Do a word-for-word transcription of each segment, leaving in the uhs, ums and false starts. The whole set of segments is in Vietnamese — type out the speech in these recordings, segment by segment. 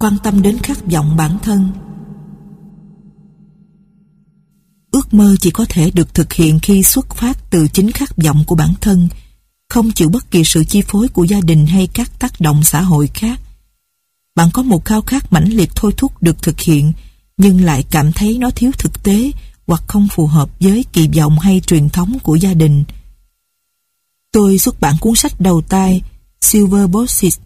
quan tâm đến khát vọng bản thân. Ước mơ chỉ có thể được thực hiện khi xuất phát từ chính khát vọng của bản thân, không chịu bất kỳ sự chi phối của gia đình hay các tác động xã hội khác. Bạn có một khao khát mãnh liệt thôi thúc được thực hiện, nhưng lại cảm thấy nó thiếu thực tế hoặc không phù hợp với kỳ vọng hay truyền thống của gia đình. Tôi xuất bản cuốn sách đầu tay Silver Boxes,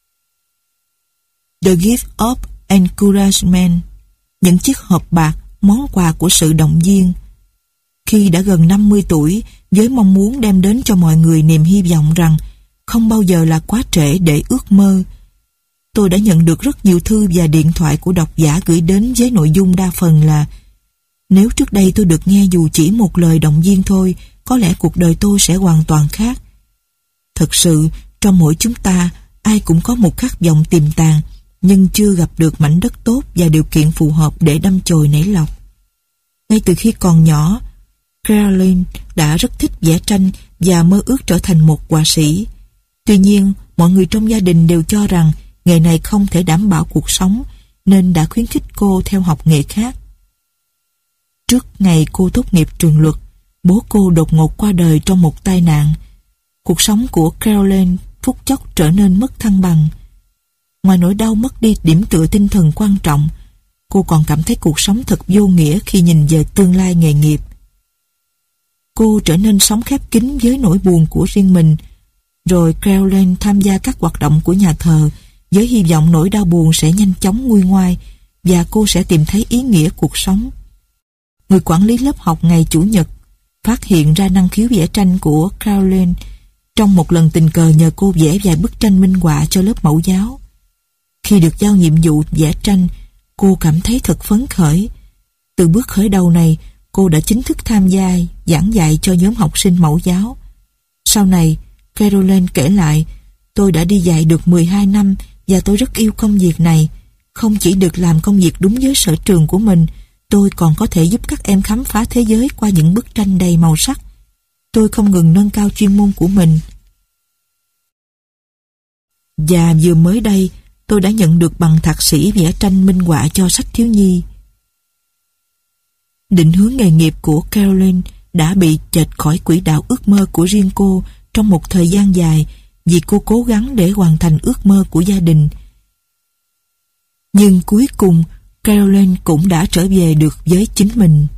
The Gift of Encouragement, những chiếc hộp bạc, món quà của sự động viên. Khi đã gần năm mươi tuổi, với mong muốn đem đến cho mọi người niềm hy vọng rằng không bao giờ là quá trễ để ước mơ, tôi đã nhận được rất nhiều thư và điện thoại của độc giả gửi đến với nội dung đa phần là: nếu trước đây tôi được nghe dù chỉ một lời động viên thôi, có lẽ cuộc đời tôi sẽ hoàn toàn khác. Thật sự, trong mỗi chúng ta, ai cũng có một khát vọng tiềm tàng, nhưng chưa gặp được mảnh đất tốt và điều kiện phù hợp để đâm chồi nảy lọc. Ngay từ khi còn nhỏ, Caroline đã rất thích vẽ tranh và mơ ước trở thành một họa sĩ. Tuy nhiên, mọi người trong gia đình đều cho rằng nghề này không thể đảm bảo cuộc sống, nên đã khuyến khích cô theo học nghề khác. Trước ngày cô tốt nghiệp trường luật, bố cô đột ngột qua đời trong một tai nạn. Cuộc sống của Caroline phút chốc trở nên mất thăng bằng. Ngoài nỗi đau mất đi điểm tựa tinh thần quan trọng, cô còn cảm thấy cuộc sống thật vô nghĩa khi nhìn về tương lai nghề nghiệp. Cô trở nên sống khép kín với nỗi buồn của riêng mình, rồi Caroline tham gia các hoạt động của nhà thờ với hy vọng nỗi đau buồn sẽ nhanh chóng nguôi ngoai và cô sẽ tìm thấy ý nghĩa cuộc sống. Người quản lý lớp học ngày Chủ nhật phát hiện ra năng khiếu vẽ tranh của Caroline trong một lần tình cờ nhờ cô vẽ vài bức tranh minh họa cho lớp mẫu giáo. Khi được giao nhiệm vụ vẽ tranh, cô cảm thấy thật phấn khởi. Từ bước khởi đầu này, cô đã chính thức tham gia giảng dạy cho nhóm học sinh mẫu giáo. Sau này, Caroline kể lại, tôi đã đi dạy được mười hai năm và tôi rất yêu công việc này. Không chỉ được làm công việc đúng với sở trường của mình, tôi còn có thể giúp các em khám phá thế giới qua những bức tranh đầy màu sắc. Tôi không ngừng nâng cao chuyên môn của mình. Và vừa mới đây, tôi đã nhận được bằng thạc sĩ vẽ tranh minh họa cho sách thiếu nhi. Định hướng nghề nghiệp của Caroline đã bị chệch khỏi quỹ đạo ước mơ của riêng cô trong một thời gian dài vì cô cố gắng để hoàn thành ước mơ của gia đình. Nhưng cuối cùng, Caroline cũng đã trở về được với chính mình.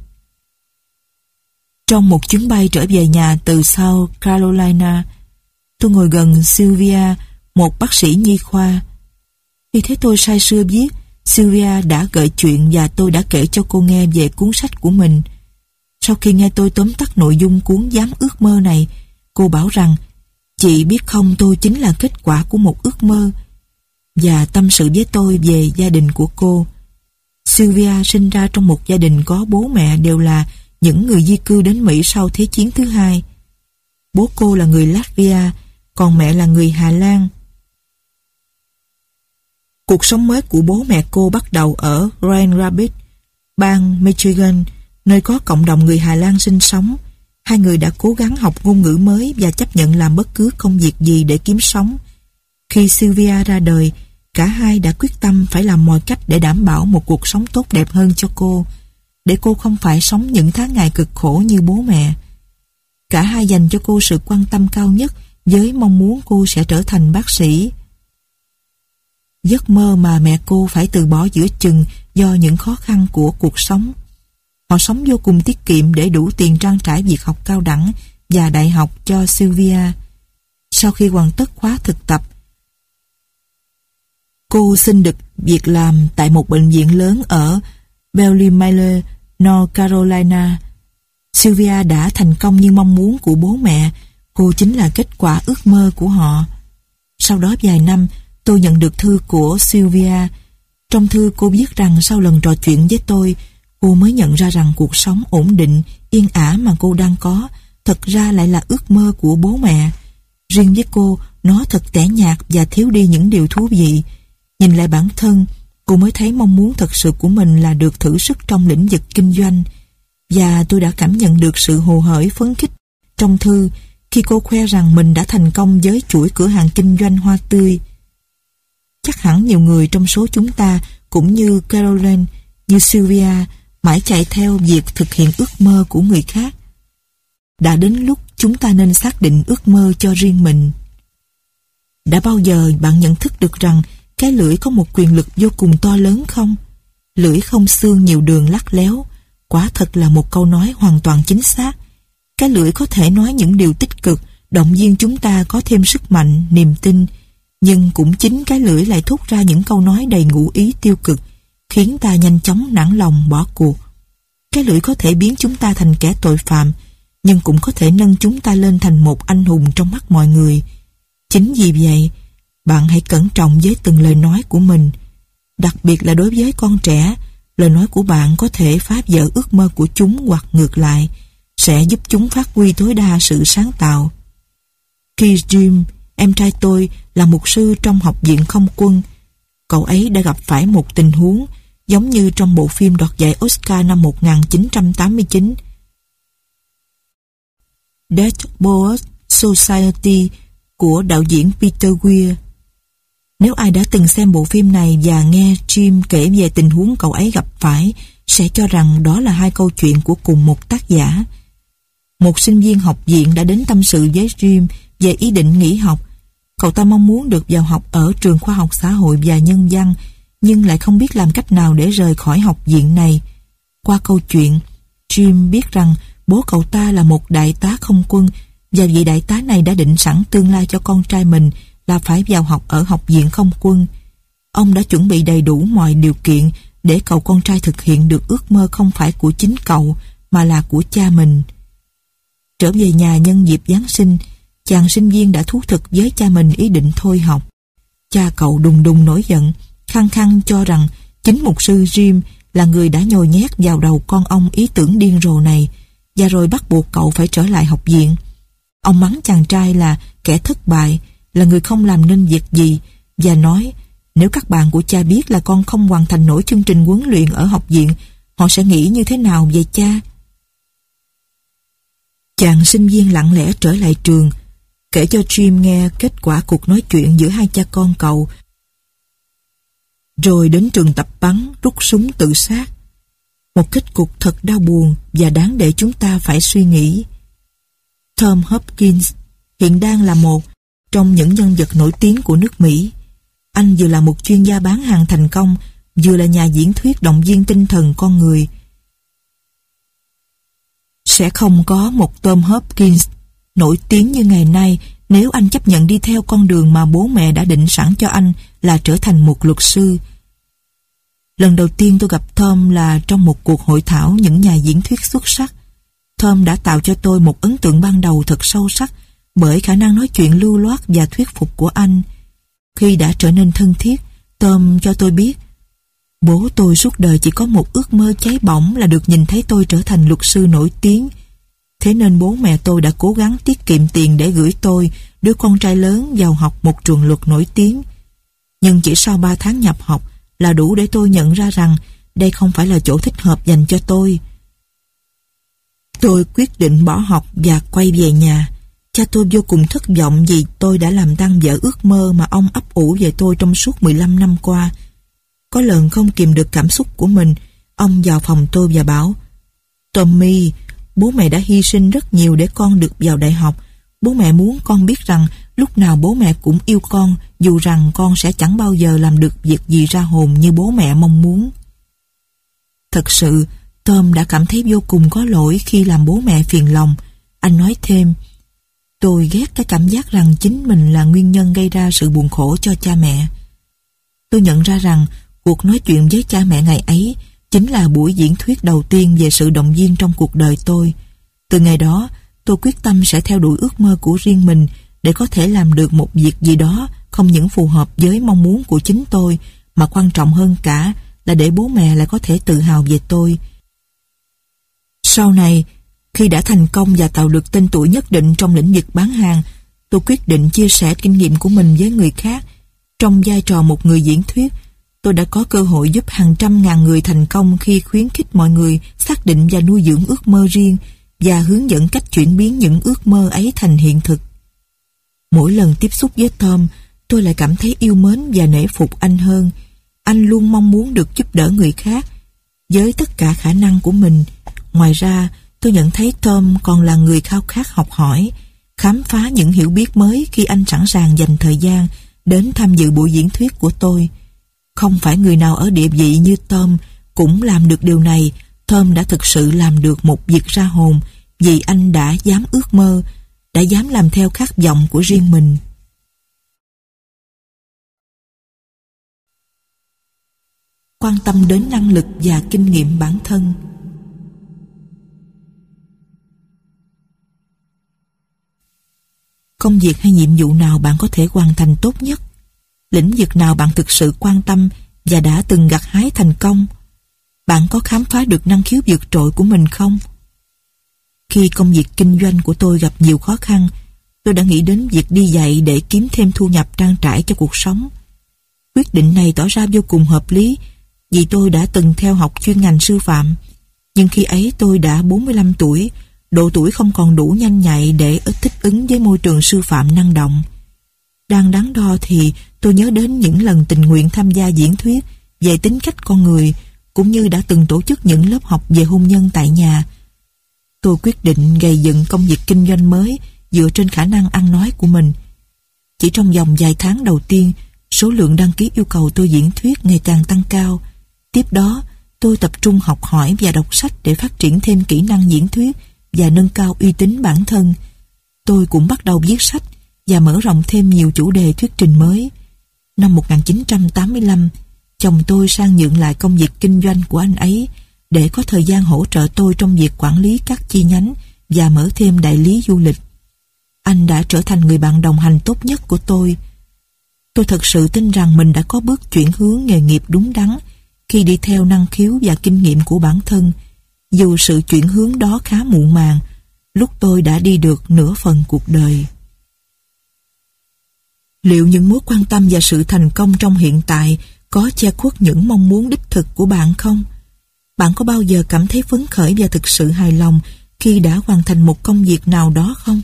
Trong một chuyến bay trở về nhà từ South Carolina, tôi ngồi gần Sylvia, một bác sĩ nhi khoa. Khi thấy tôi say sưa viết, Sylvia đã gợi chuyện và tôi đã kể cho cô nghe về cuốn sách của mình. Sau khi nghe tôi tóm tắt nội dung cuốn Dám ước mơ này, cô bảo rằng chị biết không, tôi chính là kết quả của một ước mơ, và tâm sự với tôi về gia đình của cô. Sylvia sinh ra trong một gia đình có bố mẹ đều là những người di cư đến Mỹ sau Thế chiến thứ hai. Bố cô là người Latvia, còn mẹ là người Hà Lan. Cuộc sống mới của bố mẹ cô bắt đầu ở Grand Rapids, bang Michigan, nơi có cộng đồng người Hà Lan sinh sống. Hai người đã cố gắng học ngôn ngữ mới và chấp nhận làm bất cứ công việc gì để kiếm sống. Khi Sylvia ra đời, cả hai đã quyết tâm phải làm mọi cách để đảm bảo một cuộc sống tốt đẹp hơn cho cô, để cô không phải sống những tháng ngày cực khổ như bố mẹ. Cả hai dành cho cô sự quan tâm cao nhất với mong muốn cô sẽ trở thành bác sĩ. Giấc mơ mà mẹ cô phải từ bỏ giữa chừng do những khó khăn của cuộc sống. Họ sống vô cùng tiết kiệm để đủ tiền trang trải việc học cao đẳng và đại học cho Sylvia. Sau khi hoàn tất khóa thực tập, cô xin được việc làm tại một bệnh viện lớn ở Belleville, North Carolina. Sylvia đã thành công như mong muốn của bố mẹ. Cô chính là kết quả ước mơ của họ. Sau đó vài năm, tôi nhận được thư của Sylvia. Trong thư cô viết rằng sau lần trò chuyện với tôi, cô mới nhận ra rằng cuộc sống ổn định, yên ả mà cô đang có thật ra lại là ước mơ của bố mẹ. Riêng với cô, nó thật tẻ nhạt và thiếu đi những điều thú vị. Nhìn lại bản thân, cô mới thấy mong muốn thật sự của mình là được thử sức trong lĩnh vực kinh doanh. Và tôi đã cảm nhận được sự hồ hởi phấn khích trong thư khi cô khoe rằng mình đã thành công với chuỗi cửa hàng kinh doanh hoa tươi. Chắc hẳn nhiều người trong số chúng ta cũng như Caroline, như Sylvia, mãi chạy theo việc thực hiện ước mơ của người khác. Đã đến lúc chúng ta nên xác định ước mơ cho riêng mình. Đã bao giờ bạn nhận thức được rằng cái lưỡi có một quyền lực vô cùng to lớn không? Lưỡi không xương nhiều đường lắt léo, quả thật là một câu nói hoàn toàn chính xác. Cái lưỡi có thể nói những điều tích cực, động viên chúng ta có thêm sức mạnh, niềm tin, nhưng cũng chính cái lưỡi lại thốt ra những câu nói đầy ngụ ý tiêu cực, khiến ta nhanh chóng nản lòng bỏ cuộc. Cái lưỡi có thể biến chúng ta thành kẻ tội phạm, nhưng cũng có thể nâng chúng ta lên thành một anh hùng trong mắt mọi người. Chính vì vậy, bạn hãy cẩn trọng với từng lời nói của mình. Đặc biệt là đối với con trẻ, lời nói của bạn có thể phá vỡ ước mơ của chúng hoặc ngược lại, sẽ giúp chúng phát huy tối đa sự sáng tạo. Keith Jim, em trai tôi, là mục sư trong học viện không quân. Cậu ấy đã gặp phải một tình huống giống như trong bộ phim đoạt giải Oscar năm một nghìn chín trăm tám mươi chín, Dead Poets Society của đạo diễn Peter Weir. Nếu ai đã từng xem bộ phim này và nghe Jim kể về tình huống cậu ấy gặp phải, sẽ cho rằng đó là hai câu chuyện của cùng một tác giả. Một sinh viên học viện đã đến tâm sự với Jim về ý định nghỉ học. Cậu ta mong muốn được vào học ở trường khoa học xã hội và nhân văn, nhưng lại không biết làm cách nào để rời khỏi học viện này. Qua câu chuyện, Jim biết rằng bố cậu ta là một đại tá không quân, và vị đại tá này đã định sẵn tương lai cho con trai mình là phải vào học ở học viện không quân. Ông đã chuẩn bị đầy đủ mọi điều kiện để cậu con trai thực hiện được ước mơ không phải của chính cậu, mà là của cha mình. Trở về nhà nhân dịp Giáng sinh, chàng sinh viên đã thú thực với cha mình ý định thôi học. Cha cậu đùng đùng nổi giận, khăng khăng cho rằng chính mục sư Jim là người đã nhồi nhét vào đầu con ông ý tưởng điên rồ này, và rồi bắt buộc cậu phải trở lại học viện. Ông mắng chàng trai là kẻ thất bại, là người không làm nên việc gì, và nói nếu các bạn của cha biết là con không hoàn thành nổi chương trình huấn luyện ở học viện, họ sẽ nghĩ như thế nào về cha? Chàng sinh viên lặng lẽ trở lại trường, kể cho Jim nghe kết quả cuộc nói chuyện giữa hai cha con cậu, rồi đến trường tập bắn rút súng tự sát. Một kết cục thật đau buồn và đáng để chúng ta phải suy nghĩ. Tom Hopkins hiện đang là một trong những nhân vật nổi tiếng của nước Mỹ. Anh vừa là một chuyên gia bán hàng thành công, vừa là nhà diễn thuyết động viên tinh thần con người. Sẽ không có một Tom Hopkins nổi tiếng như ngày nay nếu anh chấp nhận đi theo con đường mà bố mẹ đã định sẵn cho anh là trở thành một luật sư. Lần đầu tiên tôi gặp Tom là trong một cuộc hội thảo những nhà diễn thuyết xuất sắc. Tom đã tạo cho tôi một ấn tượng ban đầu thật sâu sắc bởi khả năng nói chuyện lưu loát và thuyết phục của anh. Khi đã trở nên thân thiết, Tom cho tôi biết bố tôi suốt đời chỉ có một ước mơ cháy bỏng là được nhìn thấy tôi trở thành luật sư nổi tiếng. Thế nên bố mẹ tôi đã cố gắng tiết kiệm tiền để gửi tôi, đứa con trai lớn, vào học một trường luật nổi tiếng. Nhưng chỉ sau ba tháng nhập học là đủ để tôi nhận ra rằng đây không phải là chỗ thích hợp dành cho tôi. Tôi quyết định bỏ học và quay về nhà. Cha tôi vô cùng thất vọng vì tôi đã làm tan vỡ ước mơ mà ông ấp ủ về tôi trong suốt mười lăm năm qua. Có lần không kìm được cảm xúc của mình, ông vào phòng tôi và bảo: Tommy, bố mẹ đã hy sinh rất nhiều để con được vào đại học. Bố mẹ muốn con biết rằng lúc nào bố mẹ cũng yêu con, dù rằng con sẽ chẳng bao giờ làm được việc gì ra hồn như bố mẹ mong muốn. Thật sự, Tom đã cảm thấy vô cùng có lỗi khi làm bố mẹ phiền lòng. Anh nói thêm: tôi ghét cái cảm giác rằng chính mình là nguyên nhân gây ra sự buồn khổ cho cha mẹ. Tôi nhận ra rằng cuộc nói chuyện với cha mẹ ngày ấy chính là buổi diễn thuyết đầu tiên về sự động viên trong cuộc đời tôi. Từ ngày đó, tôi quyết tâm sẽ theo đuổi ước mơ của riêng mình để có thể làm được một việc gì đó không những phù hợp với mong muốn của chính tôi, mà quan trọng hơn cả là để bố mẹ lại có thể tự hào về tôi. Sau này, khi đã thành công và tạo được tên tuổi nhất định trong lĩnh vực bán hàng, tôi quyết định chia sẻ kinh nghiệm của mình với người khác. Trong vai trò một người diễn thuyết, tôi đã có cơ hội giúp hàng trăm ngàn người thành công khi khuyến khích mọi người xác định và nuôi dưỡng ước mơ riêng và hướng dẫn cách chuyển biến những ước mơ ấy thành hiện thực. Mỗi lần tiếp xúc với Tom, tôi lại cảm thấy yêu mến và nể phục anh hơn. Anh luôn mong muốn được giúp đỡ người khác với tất cả khả năng của mình. Ngoài ra, tôi nhận thấy Tom còn là người khao khát học hỏi, khám phá những hiểu biết mới khi anh sẵn sàng dành thời gian đến tham dự buổi diễn thuyết của tôi. Không phải người nào ở địa vị như Tom cũng làm được điều này. Tom đã thực sự làm được một việc ra hồn vì anh đã dám ước mơ, đã dám làm theo khát vọng của riêng mình. Quan tâm đến năng lực và kinh nghiệm bản thân. Công việc hay nhiệm vụ nào bạn có thể hoàn thành tốt nhất? Lĩnh vực nào bạn thực sự quan tâm và đã từng gặt hái thành công? Bạn có khám phá được năng khiếu vượt trội của mình không? Khi công việc kinh doanh của tôi gặp nhiều khó khăn, tôi đã nghĩ đến việc đi dạy để kiếm thêm thu nhập trang trải cho cuộc sống. Quyết định này tỏ ra vô cùng hợp lý vì tôi đã từng theo học chuyên ngành sư phạm. Nhưng khi ấy tôi đã bốn mươi lăm tuổi, độ tuổi không còn đủ nhanh nhạy để thích ứng với môi trường sư phạm năng động. Đang đắn đo thì tôi nhớ đến những lần tình nguyện tham gia diễn thuyết về tính cách con người, cũng như đã từng tổ chức những lớp học về hôn nhân tại nhà. Tôi quyết định gây dựng công việc kinh doanh mới dựa trên khả năng ăn nói của mình. Chỉ trong vòng vài tháng đầu tiên, số lượng đăng ký yêu cầu tôi diễn thuyết ngày càng tăng cao. Tiếp đó, tôi tập trung học hỏi và đọc sách để phát triển thêm kỹ năng diễn thuyết và nâng cao uy tín bản thân. Tôi cũng bắt đầu viết sách và mở rộng thêm nhiều chủ đề thuyết trình mới. Năm một nghìn chín trăm tám mươi lăm, chồng tôi sang nhượng lại công việc kinh doanh của anh ấy để có thời gian hỗ trợ tôi trong việc quản lý các chi nhánh và mở thêm đại lý du lịch. Anh đã trở thành người bạn đồng hành tốt nhất của tôi. Tôi thật sự tin rằng mình đã có bước chuyển hướng nghề nghiệp đúng đắn khi đi theo năng khiếu và kinh nghiệm của bản thân, dù sự chuyển hướng đó khá muộn màng, lúc tôi đã đi được nửa phần cuộc đời. Liệu những mối quan tâm và sự thành công trong hiện tại có che khuất những mong muốn đích thực của bạn không? Bạn có bao giờ cảm thấy phấn khởi và thực sự hài lòng khi đã hoàn thành một công việc nào đó không?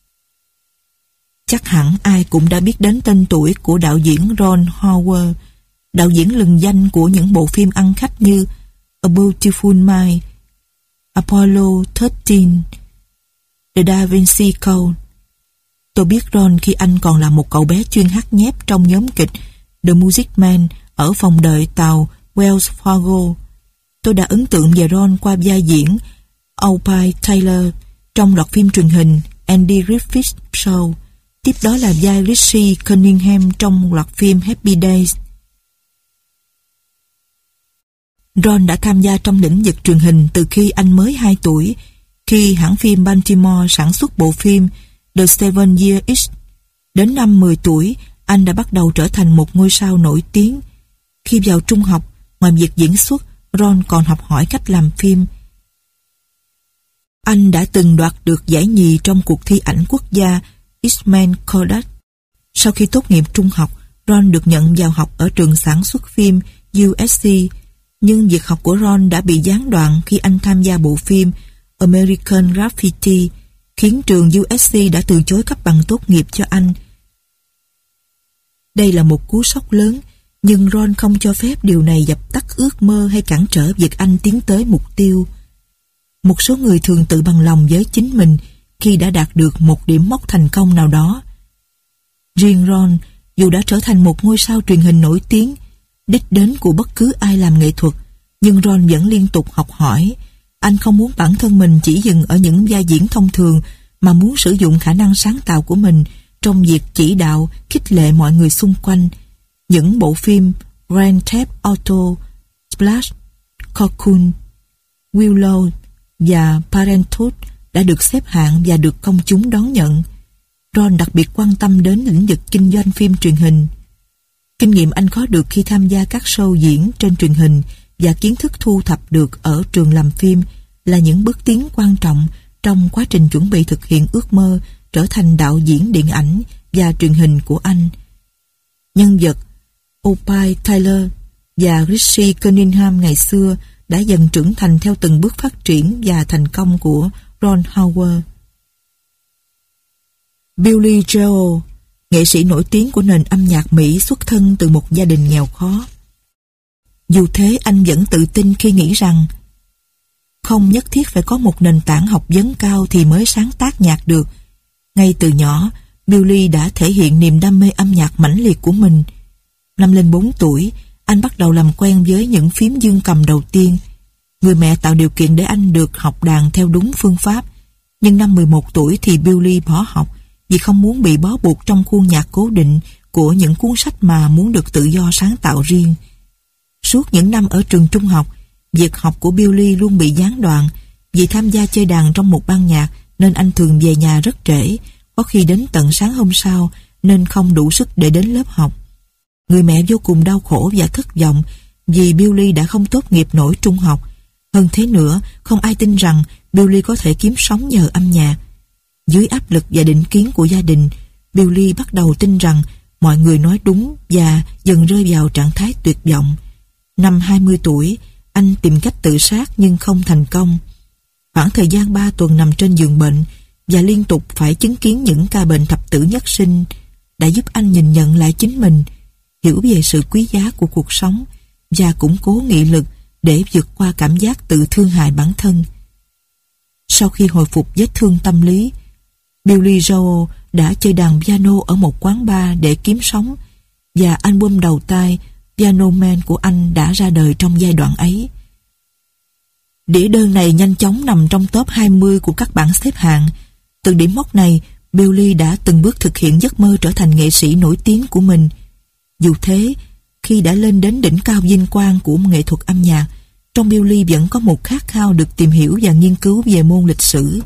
Chắc hẳn ai cũng đã biết đến tên tuổi của đạo diễn Ron Howard, đạo diễn lừng danh của những bộ phim ăn khách như A Beautiful Mind, Apollo mười ba, The Da Vinci Code. Tôi biết Ron khi anh còn là một cậu bé chuyên hát nhép trong nhóm kịch The Music Man ở phòng đợi tàu Wells Fargo. Tôi đã ấn tượng về Ron qua vai diễn Opie Taylor trong loạt phim truyền hình Andy Griffith Show. Tiếp đó là vai Richie Cunningham trong loạt phim Happy Days. Ron đã tham gia trong lĩnh vực truyền hình từ khi anh mới hai tuổi, khi hãng phim Baltimore sản xuất bộ phim The Seven Year Itch. Đến năm mười tuổi, anh đã bắt đầu trở thành một ngôi sao nổi tiếng. Khi vào trung học, ngoài việc diễn xuất, Ron còn học hỏi cách làm phim. Anh đã từng đoạt được giải nhì trong cuộc thi ảnh quốc gia Eastman Kodak. Sau khi tốt nghiệp trung học, Ron được nhận vào học ở trường sản xuất phim U S C, nhưng việc học của Ron đã bị gián đoạn khi anh tham gia bộ phim American Graffiti, khiến trường U S C đã từ chối cấp bằng tốt nghiệp cho anh. Đây là một cú sốc lớn, nhưng Ron không cho phép điều này dập tắt ước mơ hay cản trở việc anh tiến tới mục tiêu. Một số người thường tự bằng lòng với chính mình khi đã đạt được một điểm mốc thành công nào đó. Riêng Ron, dù đã trở thành một ngôi sao truyền hình nổi tiếng, đích đến của bất cứ ai làm nghệ thuật, nhưng Ron vẫn liên tục học hỏi. Anh không muốn bản thân mình chỉ dừng ở những vai diễn thông thường, mà muốn sử dụng khả năng sáng tạo của mình trong việc chỉ đạo, khích lệ mọi người xung quanh. Những bộ phim Grand Theft Auto, Splash, Cocoon, Willow và Parenthood đã được xếp hạng và được công chúng đón nhận. Ron đặc biệt quan tâm đến lĩnh vực kinh doanh phim truyền hình. Kinh nghiệm anh có được khi tham gia các show diễn trên truyền hình và kiến thức thu thập được ở trường làm phim là những bước tiến quan trọng trong quá trình chuẩn bị thực hiện ước mơ trở thành đạo diễn điện ảnh và truyền hình của anh. Nhân vật Opie Taylor và Richie Cunningham ngày xưa đã dần trưởng thành theo từng bước phát triển và thành công của Ron Howard. Billy Joel nghệ sĩ nổi tiếng của nền âm nhạc Mỹ xuất thân từ một gia đình nghèo khó. Dù thế, anh vẫn tự tin khi nghĩ rằng không nhất thiết phải có một nền tảng học vấn cao thì mới sáng tác nhạc được. Ngay từ nhỏ, Billy đã thể hiện niềm đam mê âm nhạc mãnh liệt của mình. Năm lên bốn tuổi, anh bắt đầu làm quen với những phím dương cầm đầu tiên. Người mẹ tạo điều kiện để anh được học đàn theo đúng phương pháp. Nhưng năm mười một tuổi thì Billy bỏ học vì không muốn bị bó buộc trong khuôn nhạc cố định của những cuốn sách mà muốn được tự do sáng tạo riêng. Suốt những năm ở trường trung học, việc học của Billy luôn bị gián đoạn. Vì tham gia chơi đàn trong một ban nhạc nên anh thường về nhà rất trễ, có khi đến tận sáng hôm sau nên không đủ sức để đến lớp học. Người mẹ vô cùng đau khổ và thất vọng vì Billy đã không tốt nghiệp nổi trung học. Hơn thế nữa, không ai tin rằng Billy có thể kiếm sống nhờ âm nhạc. Dưới áp lực và định kiến của gia đình, Billy bắt đầu tin rằng mọi người nói đúng và dần rơi vào trạng thái tuyệt vọng. Năm hai mươi tuổi, anh tìm cách tự sát nhưng không thành công. Khoảng thời gian ba tuần nằm trên giường bệnh và liên tục phải chứng kiến những ca bệnh thập tử nhất sinh đã giúp anh nhìn nhận lại chính mình, hiểu về sự quý giá của cuộc sống và củng cố nghị lực để vượt qua cảm giác tự thương hại bản thân. Sau khi hồi phục vết thương tâm lý, Billy Joel đã chơi đàn piano ở một quán bar để kiếm sống và album đầu tay Piano Man của anh đã ra đời trong giai đoạn ấy. Đĩa đơn này nhanh chóng nằm trong top hai mươi của các bảng xếp hạng. Từ điểm mốc này, Billy đã từng bước thực hiện giấc mơ trở thành nghệ sĩ nổi tiếng của mình. Dù thế, khi đã lên đến đỉnh cao vinh quang của nghệ thuật âm nhạc, trong Billy vẫn có một khát khao được tìm hiểu và nghiên cứu về môn lịch sử.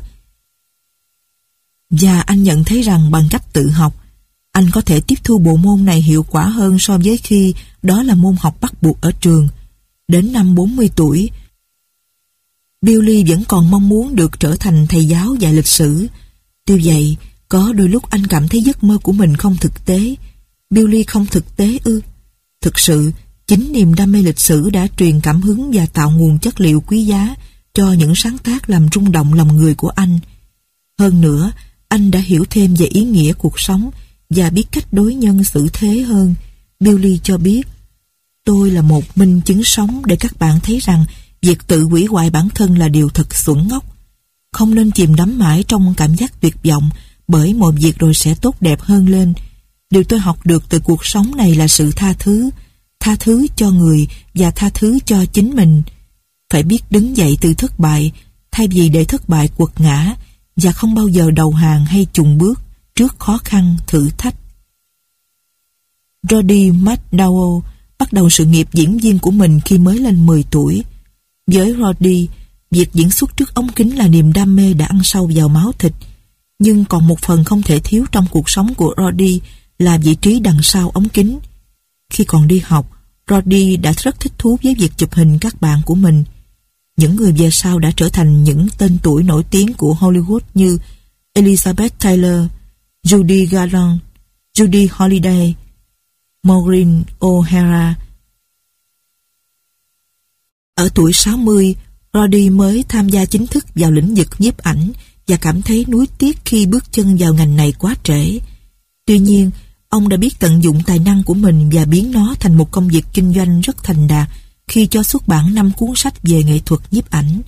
Và anh nhận thấy rằng bằng cách tự học, anh có thể tiếp thu bộ môn này hiệu quả hơn so với khi đó là môn học bắt buộc ở trường. Đến năm bốn mươi tuổi, Billy vẫn còn mong muốn được trở thành thầy giáo dạy lịch sử. Tuy vậy, có đôi lúc anh cảm thấy giấc mơ của mình không thực tế. Billy không thực tế ư? Thực sự, chính niềm đam mê lịch sử đã truyền cảm hứng và tạo nguồn chất liệu quý giá cho những sáng tác làm rung động lòng người của anh. Hơn nữa, anh đã hiểu thêm về ý nghĩa cuộc sống và biết cách đối nhân xử thế hơn. Billy cho biết, tôi là một minh chứng sống để các bạn thấy rằng việc tự hủy hoại bản thân là điều thật xuẩn ngốc. Không nên chìm đắm mãi trong cảm giác tuyệt vọng bởi mọi việc rồi sẽ tốt đẹp hơn lên. Điều tôi học được từ cuộc sống này là sự tha thứ, tha thứ cho người và tha thứ cho chính mình. Phải biết đứng dậy từ thất bại thay vì để thất bại quật ngã và không bao giờ đầu hàng hay chùn bước trước khó khăn, thử thách. Roddy McDowell bắt đầu sự nghiệp diễn viên của mình khi mới lên mười tuổi. Với Roddy, việc diễn xuất trước ống kính là niềm đam mê đã ăn sâu vào máu thịt. Nhưng còn một phần không thể thiếu trong cuộc sống của Roddy là vị trí đằng sau ống kính. Khi còn đi học, Roddy đã rất thích thú với việc chụp hình các bạn của mình. Những người về sau đã trở thành những tên tuổi nổi tiếng của Hollywood như Elizabeth Taylor, Judy Garland, Judy Holliday, Maureen O'Hara. Ở tuổi sáu mươi, Roddy mới tham gia chính thức vào lĩnh vực nhiếp ảnh và cảm thấy nuối tiếc khi bước chân vào ngành này quá trễ. Tuy nhiên, ông đã biết tận dụng tài năng của mình và biến nó thành một công việc kinh doanh rất thành đạt khi cho xuất bản năm cuốn sách về nghệ thuật nhiếp ảnh.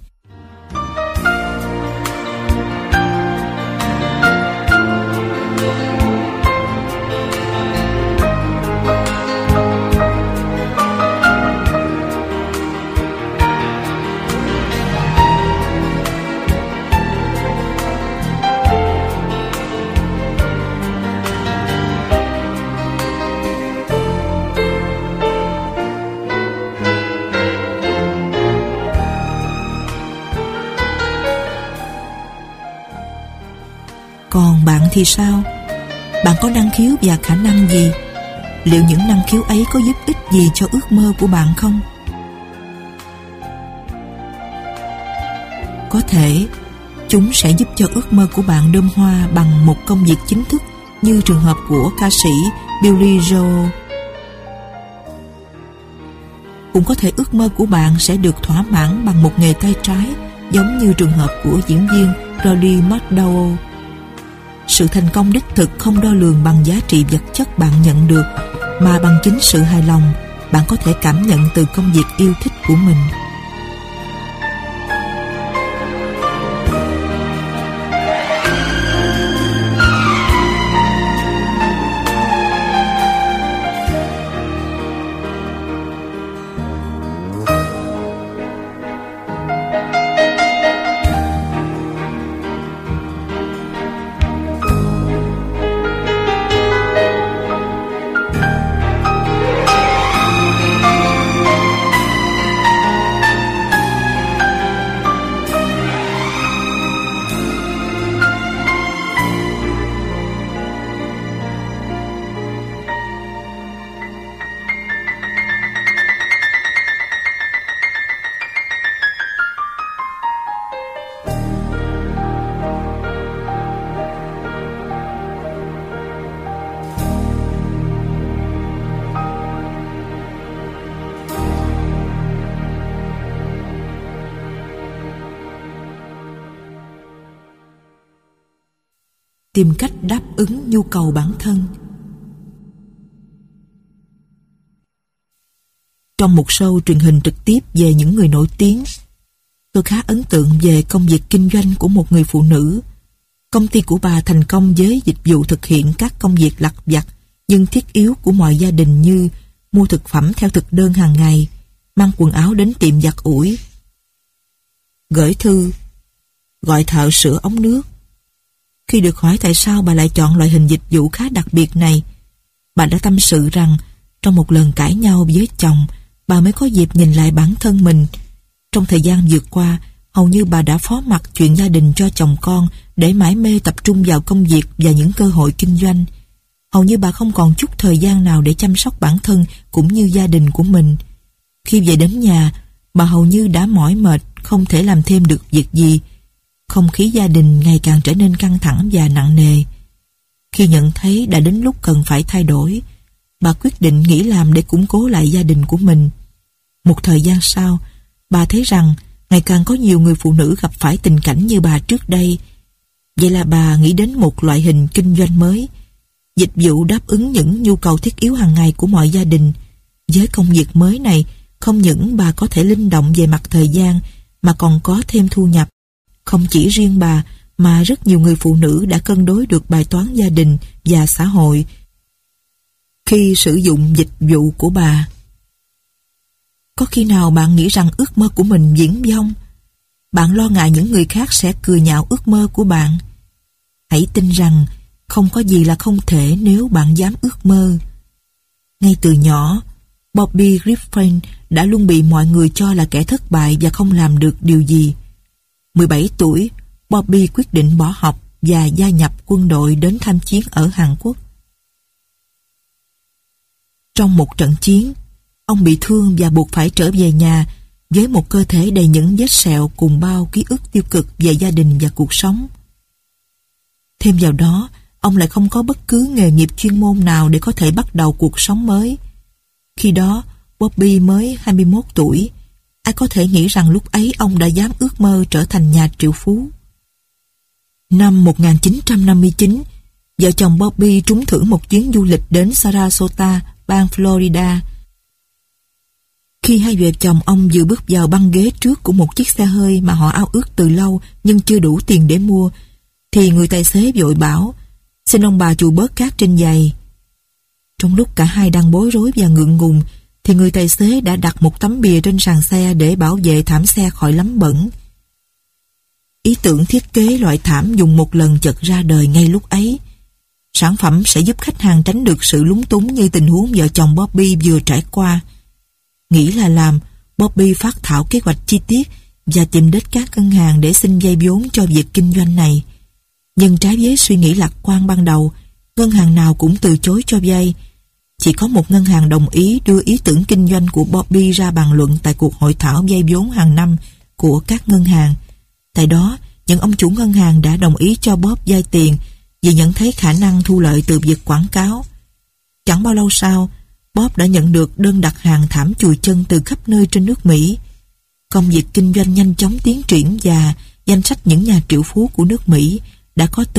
Còn bạn thì sao? Bạn có năng khiếu và khả năng gì? Liệu những năng khiếu ấy có giúp ích gì cho ước mơ của bạn không? Có thể chúng sẽ giúp cho ước mơ của bạn đơm hoa bằng một công việc chính thức, như trường hợp của ca sĩ Billy Joel. Cũng có thể ước mơ của bạn sẽ được thỏa mãn bằng một nghề tay trái, giống như trường hợp của diễn viên Roddy McDowell. sự thành công đích thực không đo lường bằng giá trị vật chất bạn nhận được, mà bằng chính sự hài lòng bạn có thể cảm nhận từ công việc yêu thích của mình. Tìm cách đáp ứng nhu cầu bản thân. Trong một show truyền hình trực tiếp về những người nổi tiếng, tôi khá ấn tượng về công việc kinh doanh của một người phụ nữ. Công ty của bà thành công với dịch vụ thực hiện các công việc lặt vặt nhưng thiết yếu của mọi gia đình, như mua thực phẩm theo thực đơn hàng ngày, mang quần áo đến tiệm giặt ủi, gửi thư, gọi thợ sửa ống nước. Khi được hỏi tại sao bà lại chọn loại hình dịch vụ khá đặc biệt này, bà đã tâm sự rằng trong một lần cãi nhau với chồng, bà mới có dịp nhìn lại bản thân mình. Trong thời gian vừa qua, hầu như bà đã phó mặc chuyện gia đình cho chồng con để mải mê tập trung vào công việc và những cơ hội kinh doanh. Hầu như bà không còn chút thời gian nào để chăm sóc bản thân cũng như gia đình của mình. Khi về đến nhà, bà hầu như đã mỏi mệt, không thể làm thêm được việc gì. Không khí gia đình ngày càng trở nên căng thẳng và nặng nề. Khi nhận thấy đã đến lúc cần phải thay đổi, bà quyết định nghỉ làm để củng cố lại gia đình của mình. Một thời gian sau, bà thấy rằng ngày càng có nhiều người phụ nữ gặp phải tình cảnh như bà trước đây. Vậy là bà nghĩ đến một loại hình kinh doanh mới, dịch vụ đáp ứng những nhu cầu thiết yếu hàng ngày của mọi gia đình. Với công việc mới này, không những bà có thể linh động về mặt thời gian mà còn có thêm thu nhập. Không chỉ riêng bà, mà rất nhiều người phụ nữ đã cân đối được bài toán gia đình và xã hội khi sử dụng dịch vụ của bà. Có khi nào bạn nghĩ rằng ước mơ của mình viển vông? Bạn lo ngại những người khác sẽ cười nhạo ước mơ của bạn? Hãy tin rằng không có gì là không thể nếu bạn dám ước mơ. Ngay từ nhỏ, Bobby Griffin đã luôn bị mọi người cho là kẻ thất bại và không làm được điều gì. mười bảy tuổi, Bobby quyết định bỏ học và gia nhập quân đội đến tham chiến ở Hàn Quốc. Trong một trận chiến, ông bị thương và buộc phải trở về nhà với một cơ thể đầy những vết sẹo cùng bao ký ức tiêu cực về gia đình và cuộc sống. Thêm vào đó, ông lại không có bất cứ nghề nghiệp chuyên môn nào để có thể bắt đầu cuộc sống mới. Khi đó, Bobby mới hai mươi mốt tuổi. Ai có thể nghĩ rằng lúc ấy ông đã dám ước mơ trở thành nhà triệu phú. Năm một nghìn chín trăm năm mươi chín, vợ chồng Bobby trúng thưởng một chuyến du lịch đến Sarasota, bang Florida. Khi hai vợ chồng ông vừa bước vào băng ghế trước của một chiếc xe hơi mà họ ao ước từ lâu nhưng chưa đủ tiền để mua, thì người tài xế vội bảo: "Xin ông bà chùi bớt cát trên giày." Trong lúc cả hai đang bối rối và ngượng ngùng, thì người tài xế đã đặt một tấm bìa trên sàn xe để bảo vệ thảm xe khỏi lấm bẩn. Ý tưởng thiết kế loại thảm dùng một lần chợt ra đời ngay lúc ấy. Sản phẩm sẽ giúp khách hàng tránh được sự lúng túng như tình huống vợ chồng Bobby vừa trải qua. Nghĩ là làm, Bobby phát thảo kế hoạch chi tiết và tìm đến các ngân hàng để xin vay vốn cho việc kinh doanh này. Nhưng trái với suy nghĩ lạc quan ban đầu, ngân hàng nào cũng từ chối cho vay. Chỉ có một ngân hàng đồng ý đưa ý tưởng kinh doanh của Bobby ra bàn luận tại cuộc hội thảo vay vốn hàng năm của các ngân hàng. Tại đó, những ông chủ ngân hàng đã đồng ý cho Bob vay tiền vì nhận thấy khả năng thu lợi từ việc quảng cáo. Chẳng bao lâu sau, Bob đã nhận được đơn đặt hàng thảm chùi chân từ khắp nơi trên nước Mỹ. Công việc kinh doanh nhanh chóng tiến triển và danh sách những nhà triệu phú của nước Mỹ đã có tên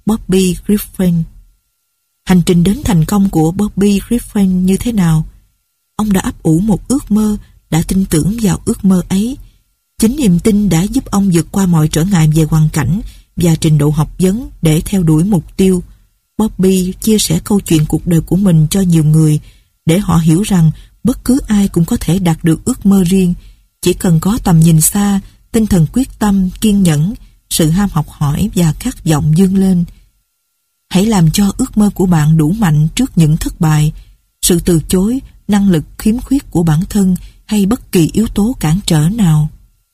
Bobby Griffin. Hành trình đến thành công của Bobby Griffin như thế nào? Ông đã ấp ủ một ước mơ, đã tin tưởng vào ước mơ ấy. Chính niềm tin đã giúp ông vượt qua mọi trở ngại về hoàn cảnh và trình độ học vấn để theo đuổi mục tiêu. Bobby chia sẻ câu chuyện cuộc đời của mình cho nhiều người để họ hiểu rằng bất cứ ai cũng có thể đạt được ước mơ riêng, chỉ cần có tầm nhìn xa, tinh thần quyết tâm, kiên nhẫn, sự ham học hỏi và khát vọng vươn lên. Hãy làm cho ước mơ của bạn đủ mạnh trước những thất bại, sự từ chối, năng lực khiếm khuyết của bản thân hay bất kỳ yếu tố cản trở nào.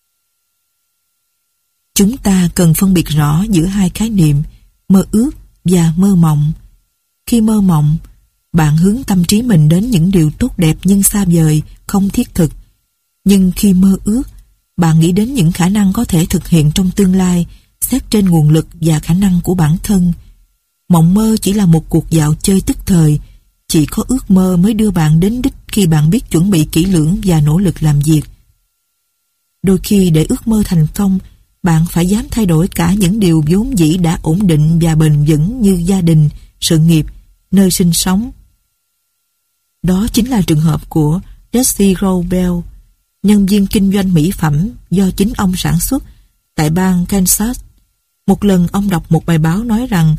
Chúng ta cần phân biệt rõ giữa hai khái niệm mơ ước và mơ mộng. Khi mơ mộng, bạn hướng tâm trí mình đến những điều tốt đẹp nhưng xa vời, không thiết thực. Nhưng khi mơ ước, bạn nghĩ đến những khả năng có thể thực hiện trong tương lai, xét trên nguồn lực và khả năng của bản thân. Mộng mơ chỉ là một cuộc dạo chơi tức thời, chỉ có ước mơ mới đưa bạn đến đích khi bạn biết chuẩn bị kỹ lưỡng và nỗ lực làm việc. Đôi khi để ước mơ thành công, bạn phải dám thay đổi cả những điều vốn dĩ đã ổn định và bền vững như gia đình, sự nghiệp, nơi sinh sống. Đó chính là trường hợp của Jesse Robel, nhân viên kinh doanh mỹ phẩm do chính ông sản xuất tại bang Kansas. Một lần ông đọc một bài báo nói rằng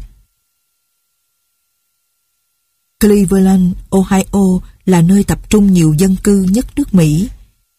Cleveland, Ohio là nơi tập trung nhiều dân cư nhất nước Mỹ.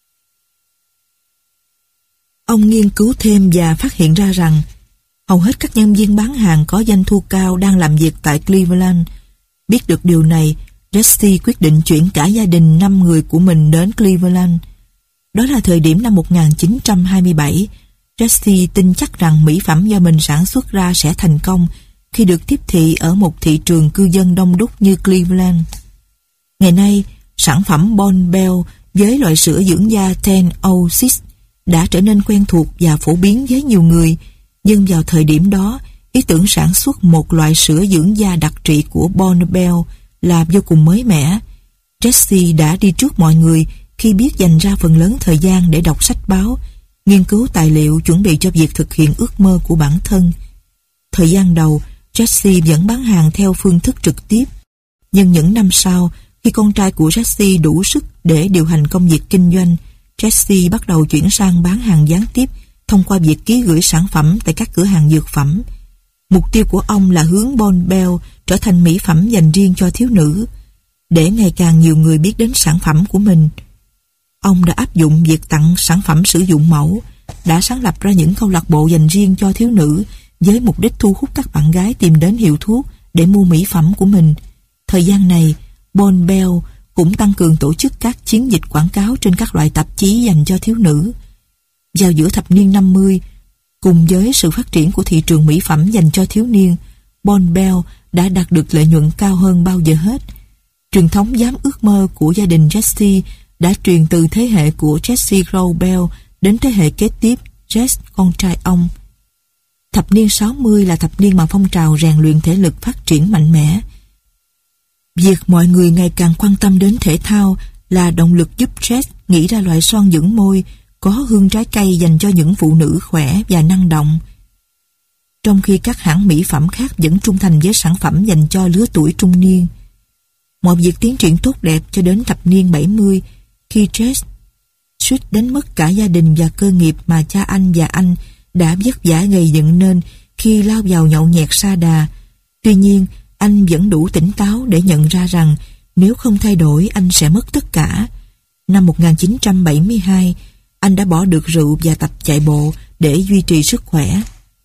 Ông nghiên cứu thêm và phát hiện ra rằng hầu hết các nhân viên bán hàng có doanh thu cao đang làm việc tại Cleveland. Biết được điều này, Jesse quyết định chuyển cả gia đình năm người của mình đến Cleveland. Đó là thời điểm năm một nghìn chín trăm hai mươi bảy. Jesse tin chắc rằng mỹ phẩm do mình sản xuất ra sẽ thành công khi được tiếp thị ở một thị trường cư dân đông đúc như Cleveland. Ngày nay, sản phẩm Bon Bell với loại sữa dưỡng da ten oh six đã trở nên quen thuộc và phổ biến với nhiều người, nhưng vào thời điểm đó, ý tưởng sản xuất một loại sữa dưỡng da đặc trị của Bon Bell là vô cùng mới mẻ. Jesse đã đi trước mọi người khi biết dành ra phần lớn thời gian để đọc sách báo, nghiên cứu tài liệu chuẩn bị cho việc thực hiện ước mơ của bản thân. Thời gian đầu, Jesse vẫn bán hàng theo phương thức trực tiếp. Nhưng những năm sau, khi con trai của Jesse đủ sức để điều hành công việc kinh doanh, Jesse bắt đầu chuyển sang bán hàng gián tiếp thông qua việc ký gửi sản phẩm tại các cửa hàng dược phẩm. Mục tiêu của ông là hướng Bon Bell trở thành mỹ phẩm dành riêng cho thiếu nữ, để ngày càng nhiều người biết đến sản phẩm của mình. Ông đã áp dụng việc tặng sản phẩm sử dụng mẫu, đã sáng lập ra những câu lạc bộ dành riêng cho thiếu nữ với mục đích thu hút các bạn gái tìm đến hiệu thuốc để mua mỹ phẩm của mình. Thời gian này, Bon Bell cũng tăng cường tổ chức các chiến dịch quảng cáo trên các loại tạp chí dành cho thiếu nữ. Vào giữa thập niên năm mươi, cùng với sự phát triển của thị trường mỹ phẩm dành cho thiếu niên, Bon Bell đã đạt được lợi nhuận cao hơn bao giờ hết. Truyền thống dám ước mơ của gia đình Jesse đã truyền từ thế hệ của Jesse Robel đến thế hệ kế tiếp, Jess, con trai ông. Thập niên sáu mươi là thập niên mà phong trào rèn luyện thể lực phát triển mạnh mẽ. Việc mọi người ngày càng quan tâm đến thể thao là động lực giúp Jess nghĩ ra loại son dưỡng môi có hương trái cây dành cho những phụ nữ khỏe và năng động. Trong khi các hãng mỹ phẩm khác vẫn trung thành với sản phẩm dành cho lứa tuổi trung niên. Mọi việc tiến triển tốt đẹp cho đến thập niên bảy mươi, khi Jess suýt đánh mất cả gia đình và cơ nghiệp mà cha anh và anh đã vất vả gầy dựng nên khi lao vào nhậu nhẹt sa đà. Tuy nhiên, anh vẫn đủ tỉnh táo để nhận ra rằng nếu không thay đổi anh sẽ mất tất cả. Năm một nghìn chín trăm bảy mươi hai, anh đã bỏ được rượu và tập chạy bộ để duy trì sức khỏe.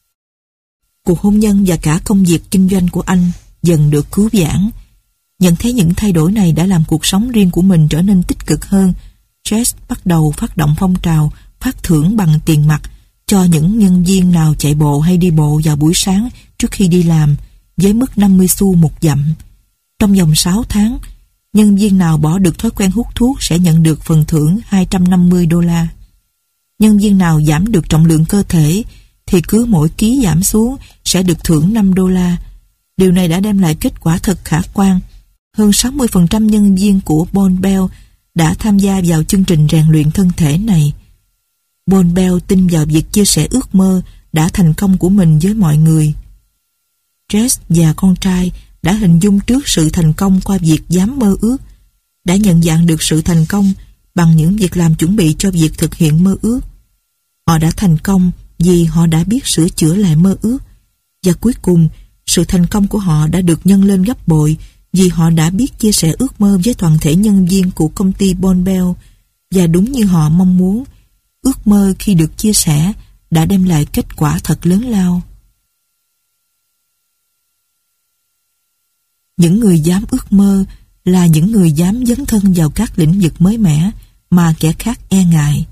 Cuộc hôn nhân và cả công việc kinh doanh của anh dần được cứu vãn. Nhận thấy những thay đổi này đã làm cuộc sống riêng của mình trở nên tích cực hơn, Jess bắt đầu phát động phong trào phát thưởng bằng tiền mặt cho những nhân viên nào chạy bộ hay đi bộ vào buổi sáng trước khi đi làm, với mức năm mươi xu một dặm. Trong vòng sáu tháng, nhân viên nào bỏ được thói quen hút thuốc sẽ nhận được phần thưởng hai trăm năm mươi đô la. Nhân viên nào giảm được trọng lượng cơ thể thì cứ mỗi ký giảm xuống sẽ được thưởng năm đô la. Điều này đã đem lại kết quả thật khả quan. Hơn sáu mươi phần trăm nhân viên của Bon Bell đã tham gia vào chương trình rèn luyện thân thể này. Bon Bell tin vào việc chia sẻ ước mơ đã thành công của mình với mọi người. Jess và con trai đã hình dung trước sự thành công qua việc dám mơ ước, đã nhận dạng được sự thành công bằng những việc làm chuẩn bị cho việc thực hiện mơ ước. Họ đã thành công vì họ đã biết sửa chữa lại mơ ước, và cuối cùng sự thành công của họ đã được nhân lên gấp bội vì họ đã biết chia sẻ ước mơ với toàn thể nhân viên của công ty Bon Bell, và đúng như họ mong muốn, ước mơ khi được chia sẻ đã đem lại kết quả thật lớn lao. Những người dám ước mơ là những người dám dấn thân vào các lĩnh vực mới mẻ mà kẻ khác e ngại.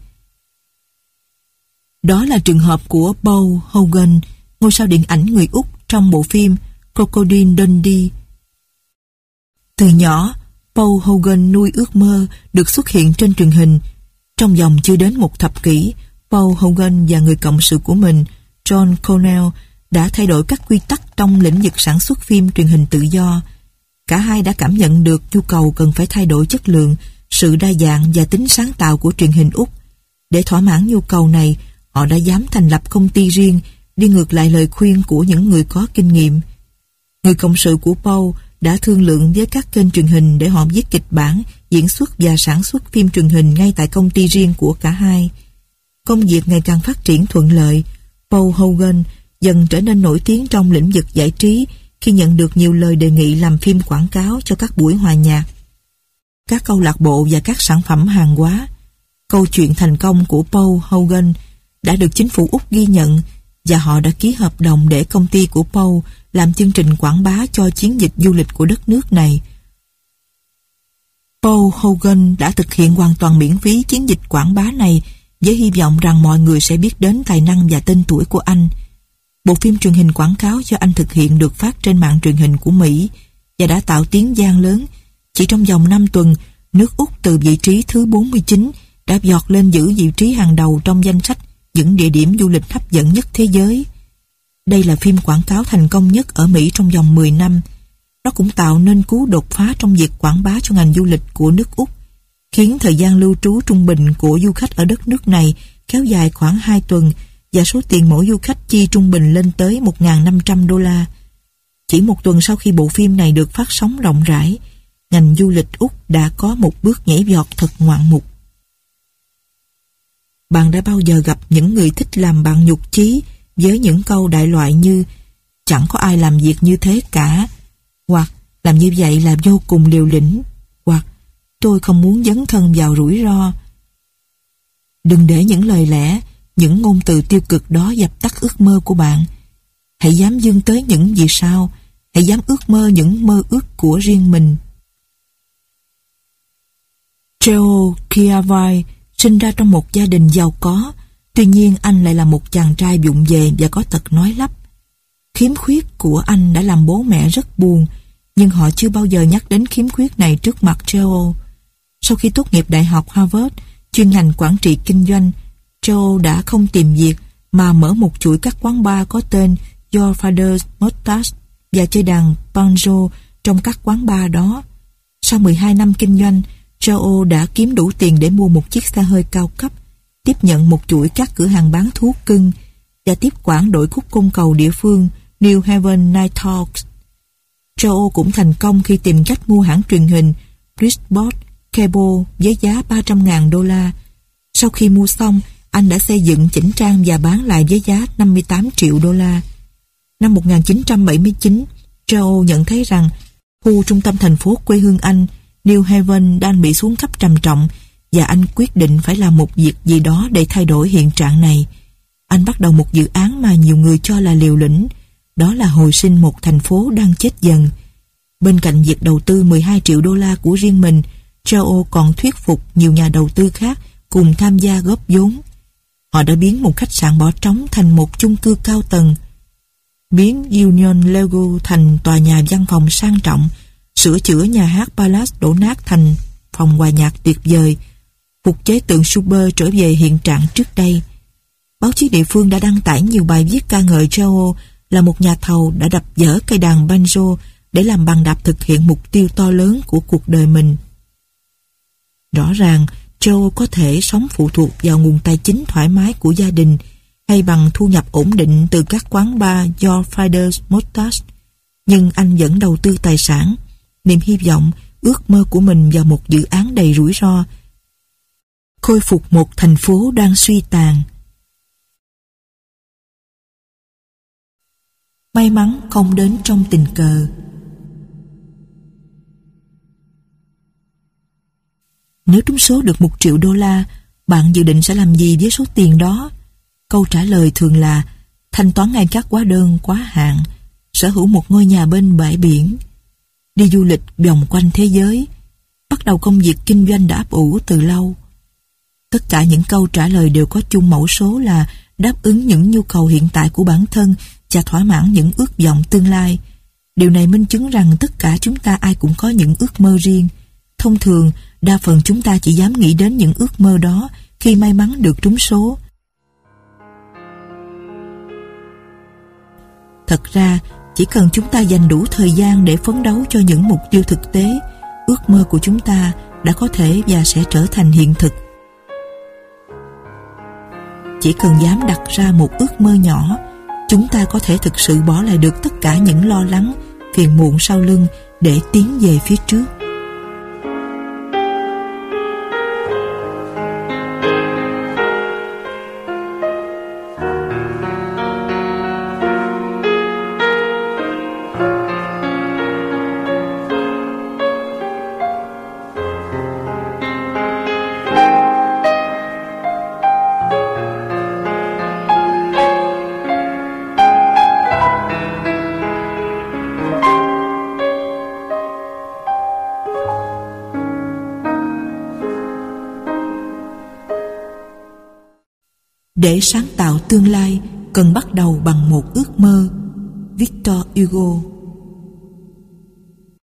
Đó là trường hợp của Paul Hogan, ngôi sao điện ảnh người Úc trong bộ phim Crocodile Dundee. Từ nhỏ, Paul Hogan nuôi ước mơ được xuất hiện trên truyền hình. Trong vòng chưa đến một thập kỷ, Paul Hogan và người cộng sự của mình, John Connell, đã thay đổi các quy tắc trong lĩnh vực sản xuất phim truyền hình tự do. Cả hai đã cảm nhận được nhu cầu cần phải thay đổi chất lượng, sự đa dạng và tính sáng tạo của truyền hình Úc. Để thỏa mãn nhu cầu này, họ đã dám thành lập công ty riêng, đi ngược lại lời khuyên của những người có kinh nghiệm. Người cộng sự của Paul đã thương lượng với các kênh truyền hình để họ viết kịch bản, diễn xuất và sản xuất phim truyền hình ngay tại công ty riêng của cả hai. Công việc ngày càng phát triển thuận lợi. Paul Hogan dần trở nên nổi tiếng trong lĩnh vực giải trí khi nhận được nhiều lời đề nghị làm phim quảng cáo cho các buổi hòa nhạc, các câu lạc bộ và các sản phẩm hàng hóa. Câu chuyện thành công của Paul Hogan đã được chính phủ Úc ghi nhận, và họ đã ký hợp đồng để công ty của Paul làm chương trình quảng bá cho chiến dịch du lịch của đất nước này. Paul Hogan đã thực hiện hoàn toàn miễn phí chiến dịch quảng bá này với hy vọng rằng mọi người sẽ biết đến tài năng và tên tuổi của anh. Bộ phim truyền hình quảng cáo do anh thực hiện được phát trên mạng truyền hình của Mỹ và đã tạo tiếng vang lớn. Chỉ trong vòng năm tuần, nước Úc từ vị trí thứ bốn mươi chín đã vọt lên giữ vị trí hàng đầu trong danh sách những địa điểm du lịch hấp dẫn nhất thế giới. Đây là phim quảng cáo thành công nhất ở Mỹ trong vòng mười năm. Nó cũng tạo nên cú đột phá trong việc quảng bá cho ngành du lịch của nước Úc, khiến thời gian lưu trú trung bình của du khách ở đất nước này kéo dài khoảng hai tuần và số tiền mỗi du khách chi trung bình lên tới một nghìn năm trăm đô la. Chỉ một tuần sau khi bộ phim này được phát sóng rộng rãi, ngành du lịch Úc đã có một bước nhảy vọt thật ngoạn mục. Bạn đã bao giờ gặp những người thích làm bạn nhục chí với những câu đại loại như chẳng có ai làm việc như thế cả, hoặc làm như vậy là vô cùng liều lĩnh, hoặc tôi không muốn dấn thân vào rủi ro? Đừng để những lời lẽ, những ngôn từ tiêu cực đó dập tắt ước mơ của bạn. Hãy dám vươn tới những vì sao, hãy dám ước mơ những mơ ước của riêng mình. Joe Kiavai sinh ra trong một gia đình giàu có, tuy nhiên anh lại là một chàng trai vụng về và có tật nói lắp. Khiếm khuyết của anh đã làm bố mẹ rất buồn, nhưng họ chưa bao giờ nhắc đến khiếm khuyết này trước mặt Joe. Sau khi tốt nghiệp Đại học Harvard, chuyên ngành quản trị kinh doanh, Joe đã không tìm việc mà mở một chuỗi các quán bar có tên Your Father's Mustache và chơi đàn banjo trong các quán bar đó. Sau mười hai năm kinh doanh, Joe đã kiếm đủ tiền để mua một chiếc xe hơi cao cấp, tiếp nhận một chuỗi các cửa hàng bán thuốc cưng và tiếp quản đội khúc cung cầu địa phương New Haven Nighthawks. Joe cũng thành công khi tìm cách mua hãng truyền hình Bridgeport Cable với giá ba trăm ngàn đô la. Sau khi mua xong, anh đã xây dựng chỉnh trang và bán lại với giá năm mươi tám triệu đô la. Năm một nghìn chín trăm bảy mươi chín, Joe nhận thấy rằng khu trung tâm thành phố quê hương anh, New Haven, đang bị xuống cấp trầm trọng và anh quyết định phải làm một việc gì đó để thay đổi hiện trạng này. Anh bắt đầu một dự án mà nhiều người cho là liều lĩnh, đó là hồi sinh một thành phố đang chết dần. Bên cạnh việc đầu tư mười hai triệu đô la của riêng mình, Joe còn thuyết phục nhiều nhà đầu tư khác cùng tham gia góp vốn. Họ đã biến một khách sạn bỏ trống thành một chung cư cao tầng, biến Union Lego thành tòa nhà văn phòng sang trọng, sửa chữa nhà hát Palace đổ nát thành phòng hòa nhạc tuyệt vời, phục chế tượng Schubert trở về hiện trạng trước đây. Báo chí địa phương đã đăng tải nhiều bài viết ca ngợi Joe là một nhà thầu đã đập dỡ cây đàn banjo để làm bàn đạp thực hiện mục tiêu to lớn của cuộc đời mình. Rõ ràng, Joe có thể sống phụ thuộc vào nguồn tài chính thoải mái của gia đình hay bằng thu nhập ổn định từ các quán bar Your Father's Mustache, nhưng anh vẫn đầu tư tài sản, niềm hy vọng, ước mơ của mình vào một dự án đầy rủi ro, khôi phục một thành phố đang suy tàn. May mắn không đến trong tình cờ. Nếu trúng số được một triệu đô la, bạn dự định sẽ làm gì với số tiền đó? Câu trả lời thường là thanh toán ngay các hóa đơn quá hạn, sở hữu một ngôi nhà bên bãi biển, đi du lịch vòng quanh thế giới, bắt đầu công việc kinh doanh đã ấp ủ từ lâu. Tất cả những câu trả lời đều có chung mẫu số là đáp ứng những nhu cầu hiện tại của bản thân và thỏa mãn những ước vọng tương lai. Điều này minh chứng rằng tất cả chúng ta ai cũng có những ước mơ riêng. Thông thường, đa phần chúng ta chỉ dám nghĩ đến những ước mơ đó khi may mắn được trúng số. Thật ra, chỉ cần chúng ta dành đủ thời gian để phấn đấu cho những mục tiêu thực tế, ước mơ của chúng ta đã có thể và sẽ trở thành hiện thực. Chỉ cần dám đặt ra một ước mơ nhỏ, chúng ta có thể thực sự bỏ lại được tất cả những lo lắng, phiền muộn sau lưng để tiến về phía trước. Để sáng tạo tương lai, cần bắt đầu bằng một ước mơ. Victor Hugo.